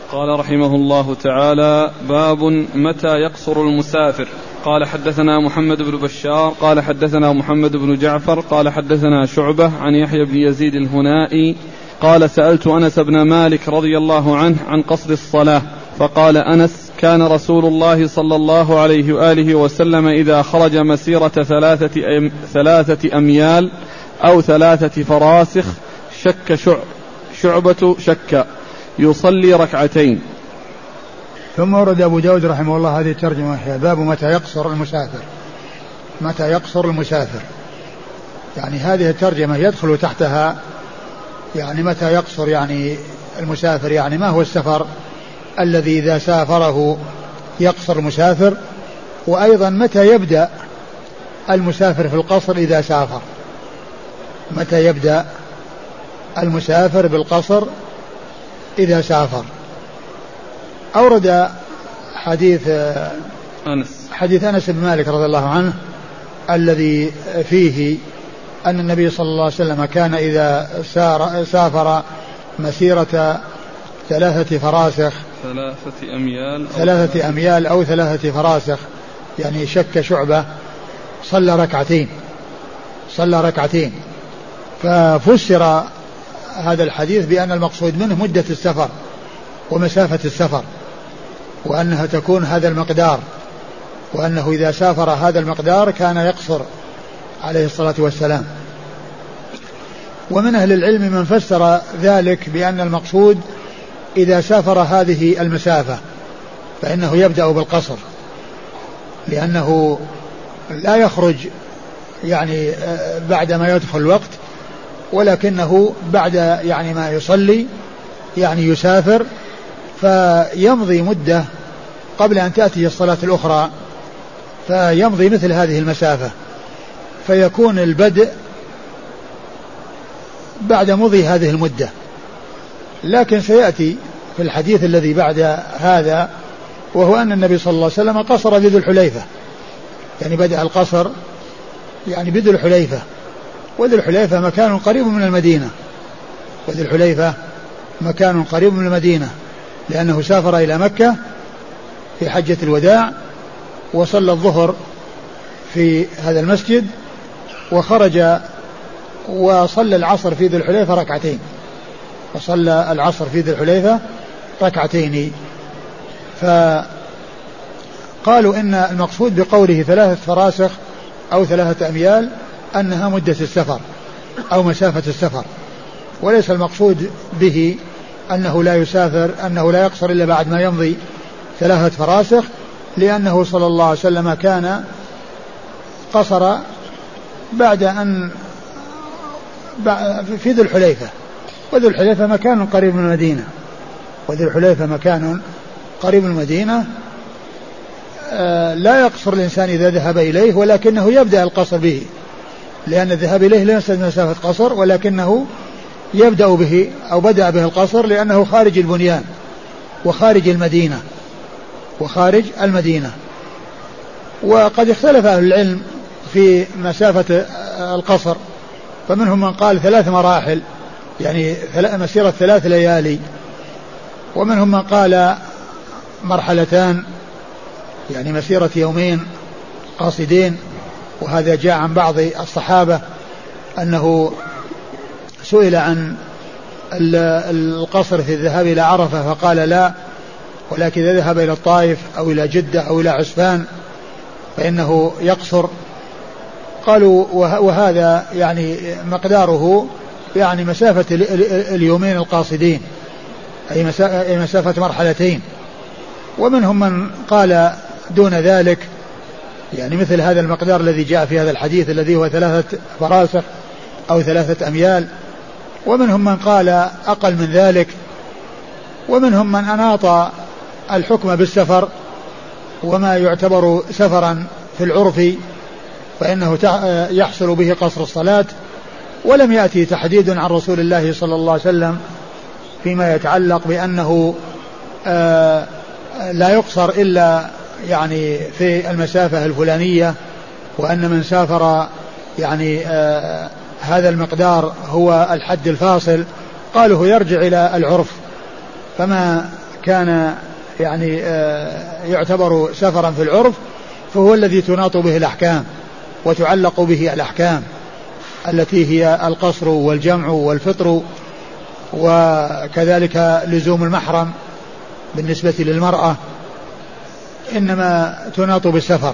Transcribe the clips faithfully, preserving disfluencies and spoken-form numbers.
قال رحمه الله تعالى: باب متى يقصر المسافر. قال حدثنا محمد بن بشار قال حدثنا محمد بن جعفر قال حدثنا شعبة عن يحيى بن يزيد الهنائي قال: سألت أنس بن مالك رضي الله عنه عن قصر الصلاة، فقال أنس: كان رسول الله صلى الله عليه وآله وسلم إذا خرج مسيرة ثلاثة, أم ثلاثة أميال أو ثلاثة فراسخ شك شع شعبة شك يصلي ركعتين. ثم ورد أبو داود رحمه الله هذه الترجمة: باب متى يقصر المسافر. متى يقصر المسافر، يعني هذه الترجمة يدخل تحتها يعني متى يقصر يعني المسافر، يعني ما هو السفر الذي إذا سافره يقصر المسافر، وأيضا متى يبدأ المسافر في القصر إذا سافر، متى يبدأ المسافر بالقصر إذا سافر. أورد حديث أنس حديث أنس بن مالك رضي الله عنه الذي فيه أن النبي صلى الله عليه وسلم كان إذا سار سافر مسيرة ثلاثة فراسخ ثلاثة أميال أو ثلاثة أميال أو ثلاثة فراسخ يعني شك شعبة صلى ركعتين صلى ركعتين ففسر هذا الحديث بأن المقصود منه مدة السفر ومسافة السفر، وأنها تكون هذا المقدار، وأنه إذا سافر هذا المقدار كان يقصر عليه الصلاة والسلام. ومن أهل العلم من فسر ذلك بأن المقصود إذا سافر هذه المسافة فإنه يبدأ بالقصر، لأنه لا يخرج يعني بعدما يدخل الوقت، ولكنه بعد يعني ما يصلي يعني يسافر فيمضي مدة قبل أن تأتي الصلاة الأخرى، فيمضي مثل هذه المسافة، فيكون البدء بعد مضي هذه المدة. لكن سيأتي في الحديث الذي بعد هذا وهو أن النبي صلى الله عليه وسلم قصر بذو الحليفة، يعني بدأ القصر يعني بذو الحليفة، وذو الحليفة مكان قريب من المدينة، وذو الحليفة مكان قريب من المدينة، لأنه سافر إلى مكة في حجة الوداع وصلى الظهر في هذا المسجد، وخرج وصلى العصر في ذو الحليفة ركعتين، وصلى العصر في ذو الحليفة ركعتين. فقالوا إن المقصود بقوله ثلاثة فراسخ أو ثلاثة أميال أنها مدة السفر أو مسافة السفر، وليس المقصود به أنه لا يسافر أنه لا يقصر إلا بعد ما يمضي ثلاثة فراسخ، لأنه صلى الله عليه وسلم كان قصر بعد أن في ذو الحليفة، وذو الحليفة مكان قريب من المدينة، وذو الحليفة مكان قريب من المدينة لا يقصر الإنسان إذا ذهب إليه، ولكنه يبدأ القصر به، لأن الذهاب إليه ليس مسافة قصر، ولكنه يبدأ به أو بدأ به القصر لأنه خارج البنيان وخارج المدينة وخارج المدينة. وقد اختلف أهل العلم في مسافة القصر، فمنهم من قال ثلاث مراحل يعني مسيرة ثلاث ليالي، ومنهم من قال مرحلتان يعني مسيرة يومين قاصدين، وهذا جاء عن بعض الصحابة أنه سئل عن القصر في الذهاب إلى عرفة فقال لا، ولكن إذا ذهب إلى الطائف أو إلى جدة أو إلى عسفان فإنه يقصر. قالوا وهذا يعني مقداره يعني مسافة اليومين القاصدين، أي مسافة مرحلتين. ومنهم من قال دون ذلك يعني مثل هذا المقدار الذي جاء في هذا الحديث الذي هو ثلاثة فراسخ أو ثلاثة أميال، ومنهم من قال أقل من ذلك، ومنهم من أناط الحكم بالسفر وما يعتبر سفرا في العرف فإنه يحصل به قصر الصلاة، ولم يأتي تحديد عن رسول الله صلى الله عليه وسلم فيما يتعلق بأنه آه لا يقصر إلا يعني في المسافة الفلانية، وأن من سافر يعني آه هذا المقدار هو الحد الفاصل. قالوا يرجع إلى العرف، فما كان يعني يعتبر سفرا في العرف فهو الذي تناط به الأحكام وتعلق به الأحكام التي هي القصر والجمع والفطر، وكذلك لزوم المحرم بالنسبة للمرأة إنما تناط بالسفر.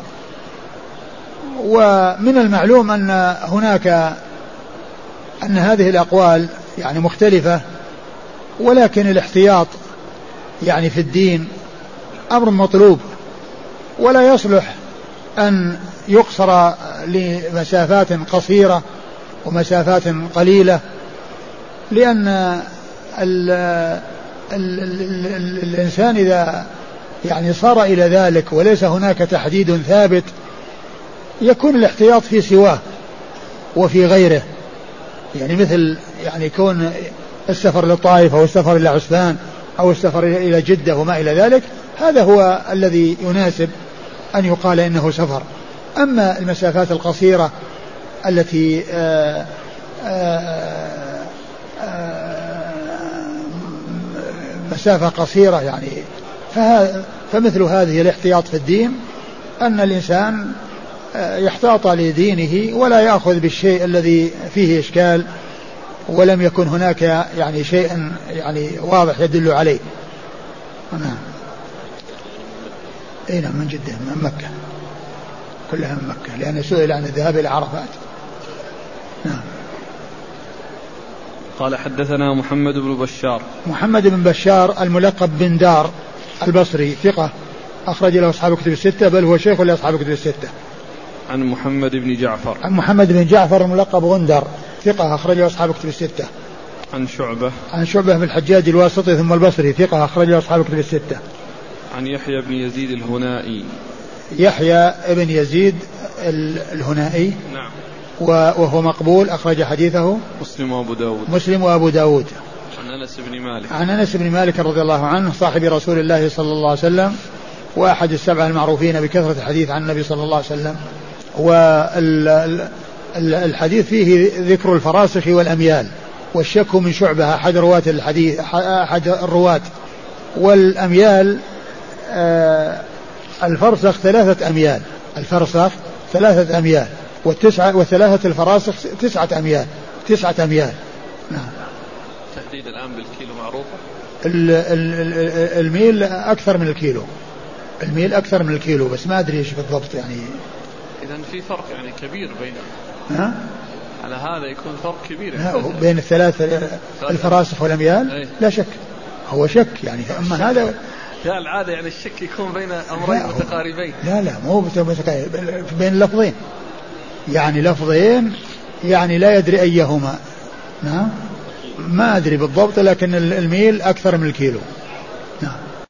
ومن المعلوم أن هناك أن هذه الأقوال يعني مختلفة، ولكن الاحتياط يعني في الدين أمر مطلوب، ولا يصلح أن يقصر لمسافات قصيرة ومسافات قليلة، لأن ال ال ال ال الإنسان إذا يعني صار إلى ذلك وليس هناك تحديد ثابت يكون الاحتياط في سواه وفي غيره، يعني مثل يعني يكون السفر للطائف أو السفر إلى عسفان أو السفر إلى جدة وما إلى ذلك، هذا هو الذي يناسب أن يقال إنه سفر. أما المسافات القصيرة التي آآ آآ آآ مسافة قصيرة يعني فمثل هذه الاحتياط في الدين أن الإنسان يحتاط لدينه ولا يأخذ بالشيء الذي فيه إشكال ولم يكن هناك يعني شيء يعني واضح يدل عليه. نعم. اي نعم من جدة من مكة كلها من مكة لأنه سئل عن الذهاب إلى عرفات. نعم. قال حدثنا محمد بن بشار. محمد بن بشار الملقب بن دار البصري ثقة أخرج له أصحاب الكتب الستة بل هو شيخ لأصحاب الكتب الستة. عن محمد بن جعفر. عن محمد بن جعفر الملقب غندر ثقة أخرج له أصحاب الكتب الستة. عن شعبة. عن شعبة بن الحجاج الواسطي ثم البصري ثقة أخرج له أصحاب الكتب الستة. عن يحيى بن يزيد الهنائي. يحيى بن يزيد الهنائي. نعم. وهو مقبول أخرج حديثه مسلم وأبو داود. مسلم وأبو داود. عن أنس بن مالك. عن أنس بن مالك رضي الله عنه صاحب رسول الله صلى الله عليه وسلم وأحد السبعة المعروفين بكثرة الحديث عن النبي صلى الله عليه وسلم. والحديث فيه ذكر الفراسخ والأميال، والشك من شعبة أحد رواة الحديث أحد الرواة. والأميال آه الفرسخ ثلاثة أميال، الفرسخ ثلاثة أميال والتسعة وثلاثة الفراسخ تسعة أميال تسعة أميال. نعم. تحديد الآن بالكيلو معروفة. الميل أكثر من الكيلو، الميل أكثر من الكيلو بس ما أدري إيش بالضبط يعني. إذن في فرق يعني كبير بين ها؟ على هذا يكون فرق كبير يعني بين الثلاثة الفراسخ والأميال. أيه. لا شك هو شك يعني. أما هذا لا العادة يعني الشك يكون بين أمرين متقاربين. لا لا مو متقاربين بين لفظين يعني لفظين يعني لا يدري أيهما. نعم ما أدري بالضبط لكن الميل أكثر من الكيلو.